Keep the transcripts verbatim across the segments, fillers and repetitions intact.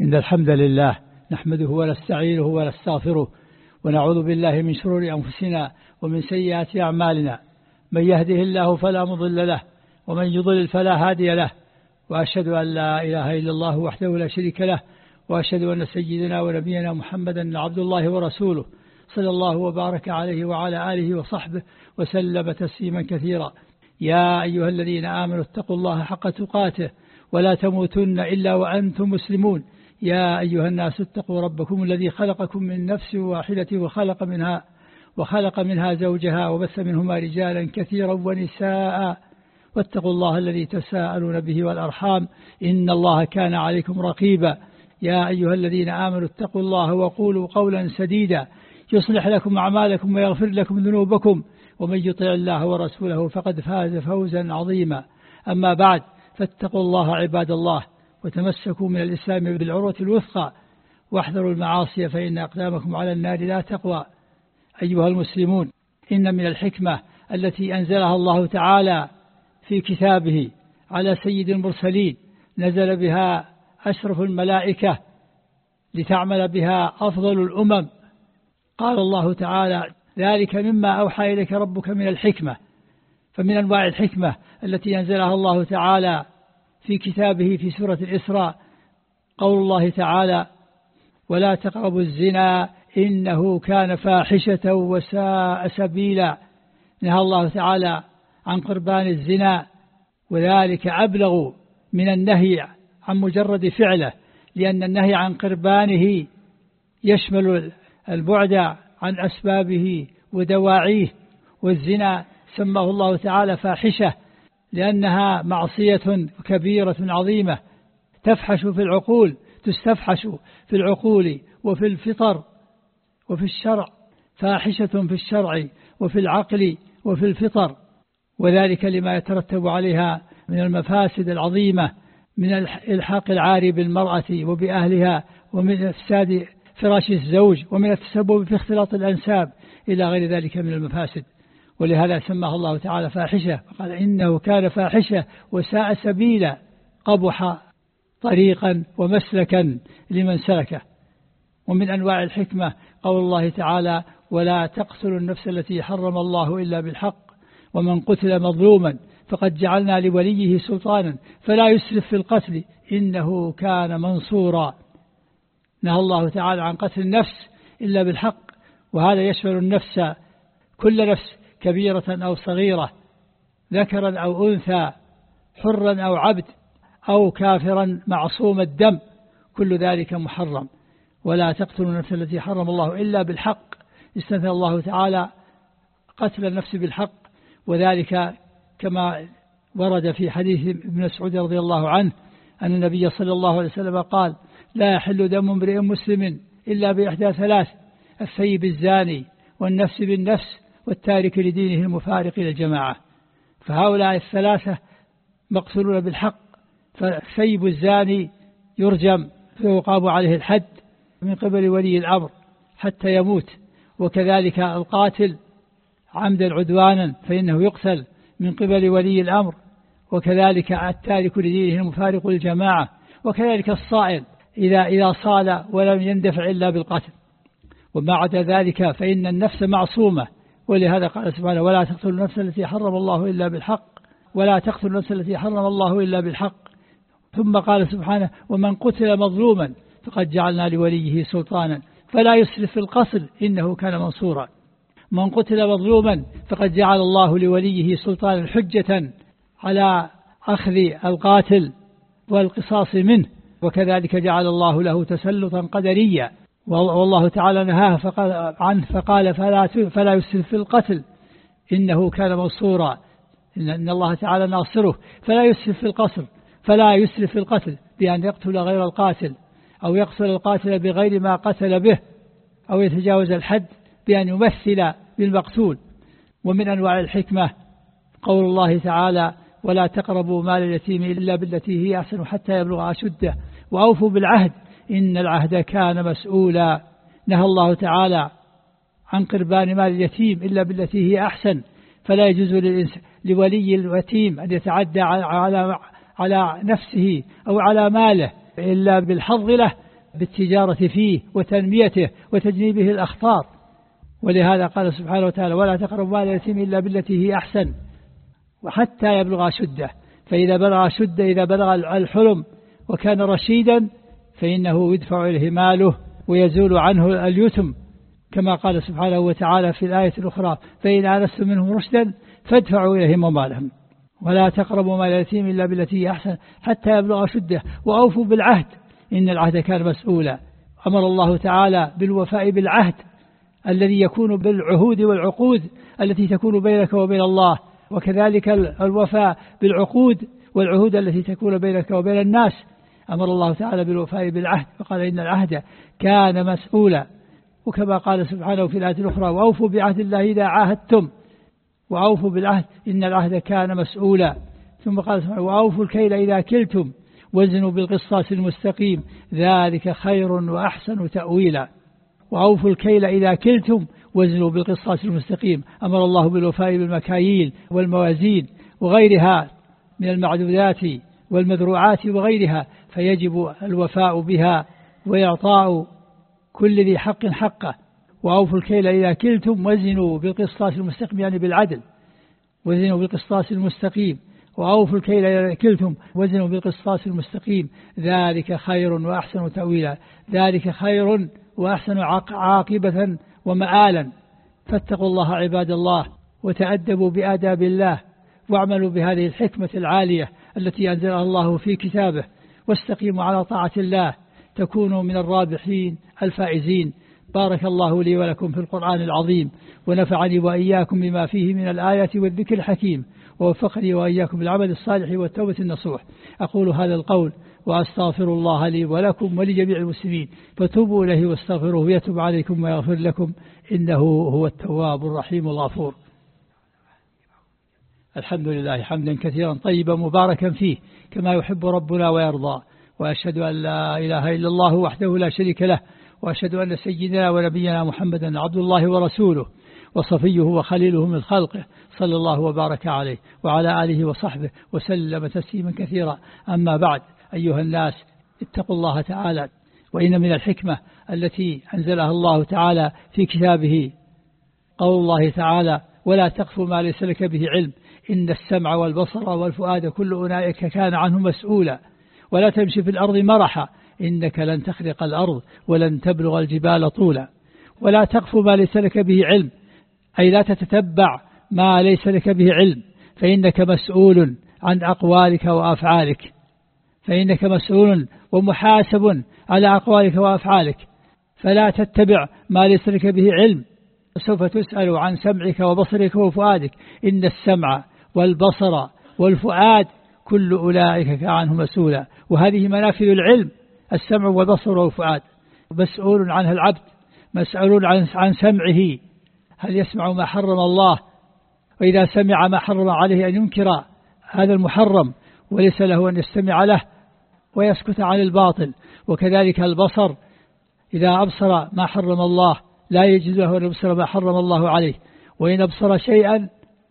إن الحمد لله نحمده ونستعينه ونستغفره ونعوذ بالله من شرور أنفسنا ومن سيئات أعمالنا. من يهده الله فلا مضل له ومن يضلل فلا هادي له، وأشهد أن لا إله إلا الله وحده لا شريك له، وأشهد أن سيدنا ونبينا محمدا عبد الله ورسوله صلى الله وبارك عليه وعلى آله وصحبه وسلم تسليما كثيرا. يا أيها الذين آمنوا اتقوا الله حق تقاته ولا تموتن إلا وأنتم مسلمون. يا أيها الناس اتقوا ربكم الذي خلقكم من نفس واحدة وخلق منها وخلق منها زوجها وبث منهما رجالا كثيرا ونساء، واتقوا الله الذي تساءلون به والأرحام إن الله كان عليكم رقيبا. يا أيها الذين آمنوا اتقوا الله وقولوا قولا سديدا يصلح لكم أعمالكم ويغفر لكم ذنوبكم، ومن يطع الله ورسوله فقد فاز فوزا عظيما. أما بعد، فاتقوا الله عباد الله، وتمسكوا من الإسلام بالعروة الوثقى، واحذروا المعاصي فإن أقدامكم على النار لا تقوى. أيها المسلمون، إن من الحكمة التي أنزلها الله تعالى في كتابه على سيد المرسلين نزل بها أشرف الملائكة لتعمل بها أفضل الأمم. قال الله تعالى: ذلك مما أوحى إليك ربك من الحكمة. فمن أنواع الحكمة التي أنزلها الله تعالى في كتابه في سورة الإسراء قول الله تعالى: ولا تقربوا الزنا إنه كان فاحشة وساء سبيلا. نهى الله تعالى عن قربان الزنا، وذلك أبلغ من النهي عن مجرد فعله، لأن النهي عن قربانه يشمل البعد عن أسبابه ودواعيه. والزنا سماه الله تعالى فاحشة لأنها معصية كبيرة عظيمة تفحش في العقول، تستفحش في العقول وفي الفطر وفي الشرع، فاحشة في الشرع وفي العقل وفي الفطر، وذلك لما يترتب عليها من المفاسد العظيمة، من الحاق العار بالمرأة وبأهلها، ومن إفساد فراش الزوج، ومن التسبب في اختلاط الأنساب إلى غير ذلك من المفاسد. ولهذا سماه الله تعالى فاحشة، وقال إنه كان فاحشة وساء سبيلا، قبح طريقا ومسلكا لمن سلكه. ومن أنواع الحكمة قول الله تعالى: ولا تقتلوا النفس التي حرم الله إلا بالحق ومن قتل مظلوما فقد جعلنا لوليه سلطانا فلا يسرف في القتل إنه كان منصورا. نهى الله تعالى عن قتل النفس إلا بالحق، وهذا يشمل النفس، كل نفس كبيرة أو صغيرة، ذكرا أو أنثى، حرا أو عبد أو كافرا معصوم الدم، كل ذلك محرم. ولا تقتلوا النفس التي حرم الله إلا بالحق، استثنى الله تعالى قتل النفس بالحق، وذلك كما ورد في حديث ابن مسعود رضي الله عنه أن النبي صلى الله عليه وسلم قال: لا يحل دم امرئ مسلم إلا بإحدى ثلاث: الثيب الزاني والنفس بالنفس والتارك لدينه المفارق للجماعة. فهؤلاء الثلاثة مقتولون بالحق. فالثيب الزاني يرجم فيقام عليه الحد من قبل ولي الأمر حتى يموت، وكذلك القاتل عمدا عدوانا فإنه يقتل من قبل ولي الأمر، وكذلك التارك لدينه المفارق للجماعة، وكذلك الصائل إذا إذا صال ولم يندفع إلا بالقتل. وما عدا ذلك فإن النفس معصومة، ولهذا قال سبحانه: ولا تقتلوا النفس التي حرم الله إلا بالحق ولا تقتلوا النفس التي حرم الله إلا بالحق. ثم قال سبحانه: ومن قتل مظلوما فقد جعلنا لوليه سلطانا فلا يسرف في القتل إنه كان منصورا. من قتل مظلوما فقد جعل الله لوليه سلطانا حجة على أخذ القاتل والقصاص منه، وكذلك جعل الله له تسلطا قدريا. والله تعالى نهاه فقال عنه فقال: فلا فلا يسرف في القتل إنه كان منصورا، إن الله تعالى ناصره. فلا يسرف في القتل فلا يسرف في القتل بأن يقتل غير القاتل، أو يقتل القاتل بغير ما قتل به، أو يتجاوز الحد بأن يمثل بالمقتول. ومن أنواع الحكمة قول الله تعالى: ولا تقربوا مال اليتيم إلا بالتي هي أحسن حتى يبلغ أشده وأوفوا بالعهد إن العهد كان مسؤولا. نهى الله تعالى عن قربان مال اليتيم إلا بالتي هي أحسن، فلا يجوز لولي اليتيم أن يتعدى على على نفسه أو على ماله إلا بالحظ له بالتجارة فيه وتنميته وتجنيبه الأخطار. ولهذا قال سبحانه وتعالى: ولا تقربوا مال اليتيم إلا بالتي هي أحسن وحتى يبلغ أشده، فإذا بلغ أشده إذا بلغ الحلم وكان رشيدا فإنه يدفع إليه ماله ويزول عنه اليتم، كما قال سبحانه وتعالى في الآية الأخرى: فإن آنستم منهم رشدا فادفعوا إليهم أموالهم. ولا تقربوا مال اليتيم إلا بالتي هي أحسن حتى يبلغ أشده وأوفوا بالعهد إن العهد كان مسؤولا. أمر الله تعالى بالوفاء بالعهد الذي يكون بالعهود والعقود التي تكون بينك وبين الله، وكذلك الوفاء بالعقود والعهود التي تكون بينك وبين الناس. أمر الله تعالى بالوفاء بالعهد وقال: إن العهد كان مسؤولا. وكما قال سبحانه في الآية الأخرى: وأوفوا بعهد الله إذا عاهدتم، وأوفوا بالعهد إن العهد كان مسؤولا. ثم قال سبحانه: وأوفوا الكيل إذا كلتم وزنوا بالقسطاس المستقيم ذلك خير وأحسن تأويلا. وأوفوا الكيل إذا كلتم وزنوا بالقسطاس المستقيم. أمر الله بالوفاء بالمكاييل والموازين وغيرها من المعدودات والمذروعات وغيرها، فيجب الوفاء بها وإعطاء كل ذي حق حقه. وأوفوا الكيل إذا كلتم وزنوا بالقسطاس المستقيم، يعني بالعدل، وزنوا بالقسطاس المستقيم. وأوفوا الكيل إذا كلتم وزنوا بالقسطاس المستقيم ذلك خير وأحسن تأويلا. ذلك خير وأحسن عاقبة ومآلا. فاتقوا الله عباد الله وتأدبوا بآداب الله واعملوا بهذه الحكمة العالية التي أنزلها الله في كتابه، واستقيموا على طاعة الله تكونوا من الرابحين الفائزين. بارك الله لي ولكم في القرآن العظيم، ونفعني وإياكم بما فيه من الآية والذكر الحكيم، ووفقني وإياكم بالعمل الصالح والتوبة النصوح. أقول هذا القول وأستغفر الله لي ولكم ولجميع المسلمين، فتوبوا إليه واستغفروه يتوب عليكم ويغفر لكم إنه هو التواب الرحيم الغفور. الحمد لله حمدا كثيرا طيبا مباركا فيه كما يحب ربنا ويرضى، وأشهد أن لا إله إلا الله وحده لا شريك له، وأشهد أن سيدنا ونبينا محمدا عبد الله ورسوله وصفيه وخليله من خلقه، صلى الله وبارك عليه وعلى آله وصحبه وسلم تسليما كثيرا. أما بعد، أيها الناس، اتقوا الله تعالى. وإن من الحكمة التي أنزلها الله تعالى في كتابه قول الله تعالى: ولا تقف ما ليس لك به علم إن السمع والبصر والفؤاد كل أولئك كان عنه مسؤولا. ولا تمشي في الأرض مرحا إنك لن تخرق الأرض ولن تبلغ الجبال طولا. ولا تقف ما ليس لك به علم، أي لا تتتبع ما ليس لك به علم، فإنك مسؤول عن أقوالك وأفعالك، فإنك مسؤول ومحاسب على أقوالك وأفعالك. فلا تتبع ما ليس لك به علم، سوف تسأل عن سمعك وبصرك وفؤادك. إن السمع والبصر والفؤاد كل أولئك كان عنه مسؤولا. وهذه منافذ العلم: السمع والبصر والفؤاد. مسؤول عنها العبد، مسؤول عن عن سمعه، هل يسمع ما حرم الله؟ وإذا سمع ما حرم عليه أن ينكر هذا المحرم وليس له أن يستمع له ويسكت عن الباطل. وكذلك البصر، إذا أبصر ما حرم الله لا يجوز له أن يبصر ما حرم الله عليه، وإن أبصر شيئا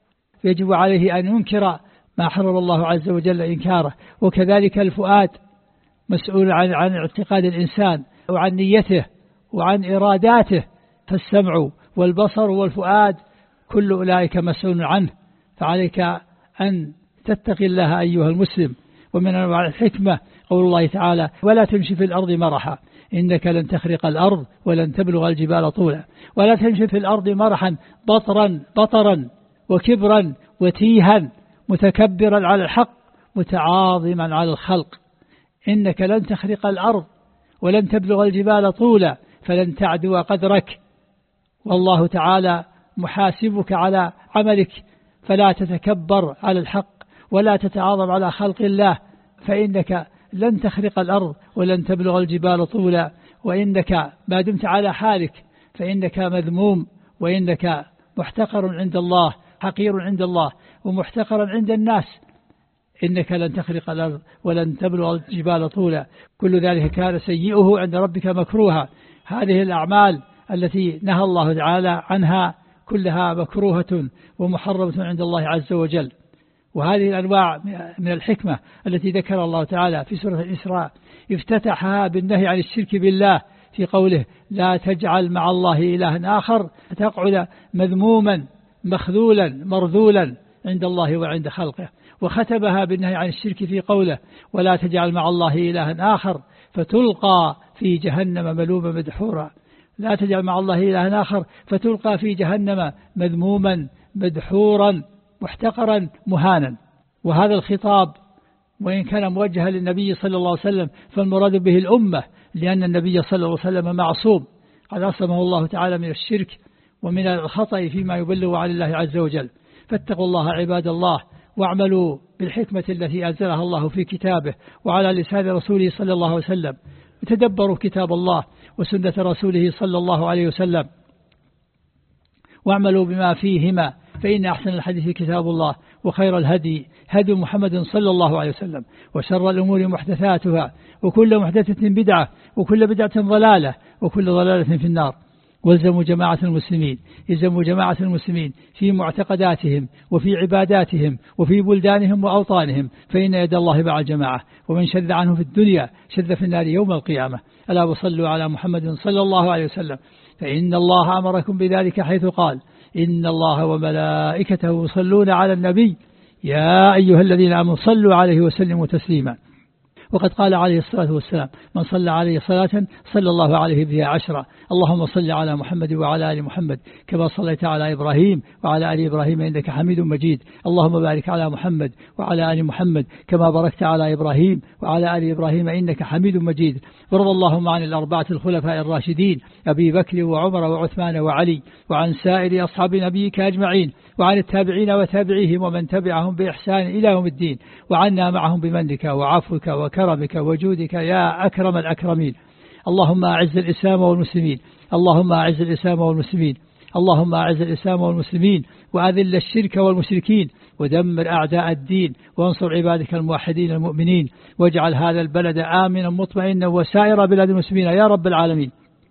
يجب عليه أن ينكر ما حرم الله عز وجل إنكاره. وكذلك الفؤاد مسؤول عن عن اعتقاد الإنسان وعن نيته وعن إراداته. فالسمع والبصر والفؤاد كل أولئك مسؤول عنه، فعليك أن تتقي الله أيها المسلم. ومن أنواع الحكمة قول الله تعالى: ولا تمشي في الأرض مرحا إنك لن تخرق الأرض ولن تبلغ الجبال طولا. ولا تمشي في الأرض مرحا بطرا بطرا وكبرا وتيها متكبرا على الحق متعاظما على الخلق. إنك لن تخرق الأرض ولن تبلغ الجبال طولا، فلن تعدو قدرك، والله تعالى محاسبك على عملك. فلا تتكبر على الحق ولا تتعاظم على خلق الله، فإنك لن تخرق الأرض ولن تبلغ الجبال طولا. وإنك ما دمت على حالك فإنك مذموم، وإنك محتقر عند الله، حقير عند الله ومحتقر عند الناس. إنك لن تخرق الأرض ولن تبلغ الجبال طولا، كل ذلك كان سيئه عند ربك مكروها. هذه الأعمال التي نهى الله تعالى عنها كلها مكروهة ومحرمة عند الله عز وجل. وهذه الأنواع من الحكمة التي ذكر الله تعالى في سورة الإسراء: افتتحها بالنهي عن الشرك بالله في قوله لا تجعل مع الله إلها آخر فتقعد مذموما مخذولا مرذولا عند الله وعند خلقه، وختمها بالنهي عن الشرك في قوله ولا تجعل مع الله إلها آخر فتلقى في جهنم ملوما مدحورا. لا تجعل مع الله إلها آخر فتلقى في جهنم مذموما مدحورا محتقرا مهانا. وهذا الخطاب وإن كان موجها للنبي صلى الله عليه وسلم فالمراد به الأمة، لأن النبي صلى الله عليه وسلم معصوم قد عصمه الله تعالى من الشرك ومن الخطأ فيما يبلغ عن الله عز وجل. فاتقوا الله عباد الله واعملوا بالحكمة التي أنزلها الله في كتابه وعلى لسان رسوله صلى الله عليه وسلم، وتدبروا كتاب الله وسنة رسوله صلى الله عليه وسلم، واعملوا بما فيهما، فإن أحسن الحديث كتاب الله وخير الهدي هدي محمد صلى الله عليه وسلم، وشر الأمور محدثاتها وكل محدثة بدعة وكل بدعة ضلالة وكل ضلالة في النار. والزموا جماعة المسلمين يلزموا جماعة المسلمين في معتقداتهم وفي عباداتهم وفي بلدانهم وأوطانهم، فإن يد الله مع الجماعة، ومن شذ عنه في الدنيا شذ في النار يوم القيامة. ألا وصلوا على محمد صلى الله عليه وسلم، فإن الله أمركم بذلك حيث قال إن الله وملائكته يصلون على النبي يا أيها الذين آمنوا صلوا عليه وسلموا تسليما. وقد قال عليه الصلاة والسلام من صلى عليه صلاة صلى الله عليه بها عشرة. اللهم صل على محمد وعلى آل محمد كما صليت على إبراهيم وعلى آل إبراهيم إنك حميد مجيد. اللهم بارك على محمد وعلى آل محمد كما باركت على إبراهيم وعلى آل إبراهيم إنك حميد مجيد. وارض اللهم عن الأربعة الخلفاء الراشدين أبي بكر وعمر وعثمان وعلي، وعن سائر أصحاب نبيك أجمعين، وعن التابعين وتابعيهم ومن تبعهم بإحسان إلى يوم الدين، وعنا معهم بمنك وعفوك وكرمك وجودك يا أكرم الأكرمين. اللهم أعز الإسلام والمسلمين، اللهم أعز الإسلام والمسلمين، اللهم أعز الإسلام والمسلمين، وأذل الشرك والمشركين، ودمر أعداء الدين، وانصر عبادك الموحدين المؤمنين، واجعل هذا البلد آمنا مطمئنا وسائر بلاد المسلمين يا رب العالمين.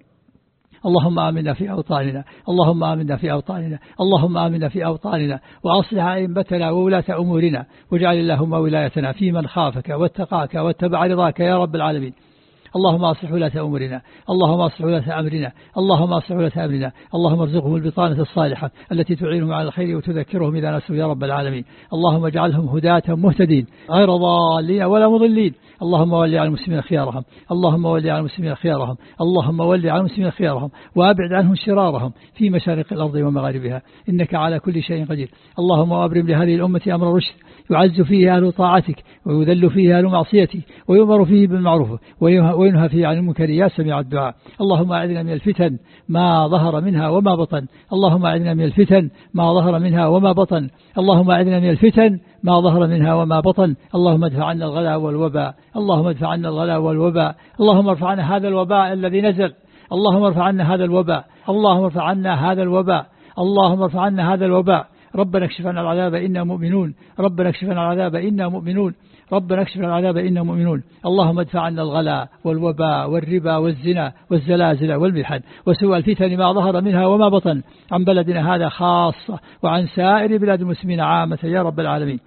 اللهم آمنا في أوطاننا، اللهم آمنا في أوطاننا، اللهم آمنا في أوطاننا، وأصلح أئمتنا وولاة أمورنا، واجعل اللهم ولايتنا في من خافك واتقاك واتبع رضاك يا رب العالمين. اللهم أصلح ولاة أمورنا، اللهم أصلح ولاة أمرنا، اللهم أصلح ولاة أمرنا، اللهم ارزقهم البطانة الصالحة التي تعينهم على الخير وتذكرهم إذا نسوا يا رب العالمين. اللهم اجعلهم هداة مهتدين غير ضالين ولا مضلين. اللهم ولي على المسلمين خيارهم، اللهم ولي على المسلمين خيارهم، اللهم ولي على المسلمين خيارهم، وأبعد عنهم شرارهم في مشارق الأرض ومغاربها، إنك على كل شيء قدير. اللهم أبرم لهذه الأمة أمر رشد يعز فيه أهل طاعتك ويذل فيه أهل معصيتك، ويؤمر فيه بالمعروف وينهى فيه عن المنكر يا سميع الدعاء. اللهم أعذنا من الفتن ما ظهر منها وما بطن، اللهم أعذنا من الفتن ما ظهر منها وما بطن، اللهم أعذنا من الفتن ما ظهر منها وما بطن. اللهم ادفع عنا الغلاء والوباء، اللهم ادفع عنا الغلاء والوباء، اللهم ارفع عنا هذا الوباء الذي نزل، اللهم ارفع عنا هذا الوباء، اللهم ارفع عنا هذا الوباء، اللهم ارفع عنا هذا الوباء. ربنا اكشف عنا العذاب إنا مؤمنون، ربنا اكشف عنا العذاب إنا مؤمنون، ربنا اكشف عنا العذاب إنا مؤمنون. اللهم ادفع عنا الغلاء والوباء والربا والزنا والزلازل والمحن وسوء الفتن ما ظهر منها وما بطن عن بلدنا هذا خاصة وعن سائر بلاد المسلمين عامة يا رب العالمين.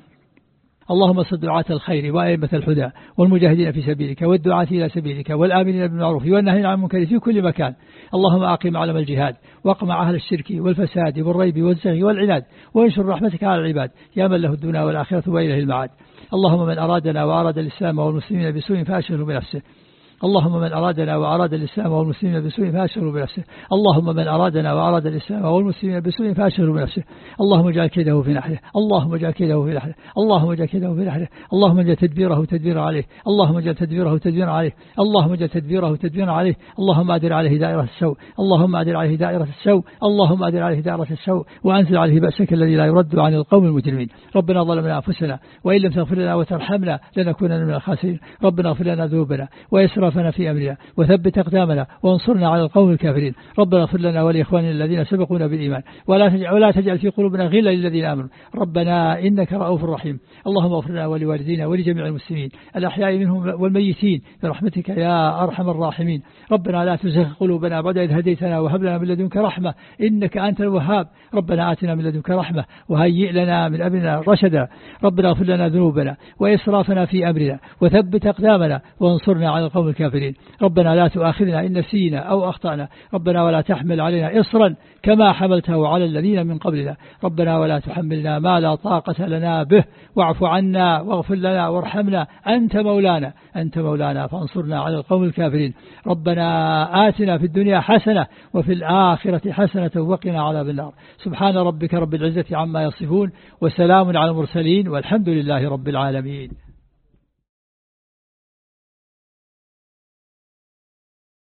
اللهم صد دعاة الخير وأئمة الهدى والمجاهدين في سبيلك والدعاة إلى سبيلك والآمنين بالمعروف والناهين عن المنكر في كل مكان. اللهم أقم علم الجهاد واقمع أهل الشرك والفساد والريب والزغي والعناد، وانشر رحمتك على العباد يا من له الدنيا والآخرة وإليه المعاد. اللهم من أرادنا وأراد الإسلام والمسلمين بسوء فأشغله بنفسه، اللهم من أرادنا وأراد الإسلام والمسلمين بسوء فأشغله بنفسه، اللهم من أرادنا وأراد الإسلام والمسلمين بسوء فأشغله بنفسه، اللهم اجعل كيده في نحره، اللهم اجعل كيده في نحره، اللهم اجعل كيده في نحره، اللهم اجعل تدبيره تدبيرا عليه، اللهم اجعل تدبيره تدبيرا عليه، اللهم اجعل تدبيره تدبيرا عليه، اللهم أدر عليه دائرة السوء، اللهم أدر عليه دائرة السوء، اللهم أدر عليه دائرة السوء، وأنزل عليه بأسك الذي لا يرد عن القوم المجرمين. ربنا ظلمنا أنفسنا وإن لم تغفر لنا وترحمنا لنكونن من الخاسرين. ربنا اغفر لنا ذنوبنا ويسر وإسرافنا في أمرنا وثبت أقدامنا وانصرنا على القوم الكافرين. ربنا اغفر لنا ولإخواننا الذين سبقونا بالإيمان ولا تجعل, ولا تجعل في قلوبنا غلا للذين آمنوا ربنا إنك رؤوف رحيم. اللهم اغفر لنا ولوالدينا ولجميع المسلمين الأحياء منهم والميتين برحمتك يا أرحم الراحمين. ربنا لا تزغ قلوبنا بعد إذ هديتنا وهب لنا من لدنك رحمة إنك أنت الوهاب. ربنا آتنا من لدنك رحمة وهيئ لنا من أمرنا رشدا. ربنا اغفر لنا ذنوبنا وإسرافنا في أمرنا وثبت أقدامنا وانصرنا على القوم الكافرين. ربنا لا تؤاخذنا إن نسينا أو أخطأنا ربنا ولا تحمل علينا إصرا كما حملته على الذين من قبلنا ربنا ولا تحملنا ما لا طاقة لنا به واعف عنا واغفر لنا وارحمنا أنت مولانا أنت مولانا فانصرنا على القوم الكافرين. ربنا آتنا في الدنيا حسنة وفي الآخرة حسنة وقنا عذاب النار. سبحان ربك رب العزة عما يصفون وسلام على المرسلين والحمد لله رب العالمين.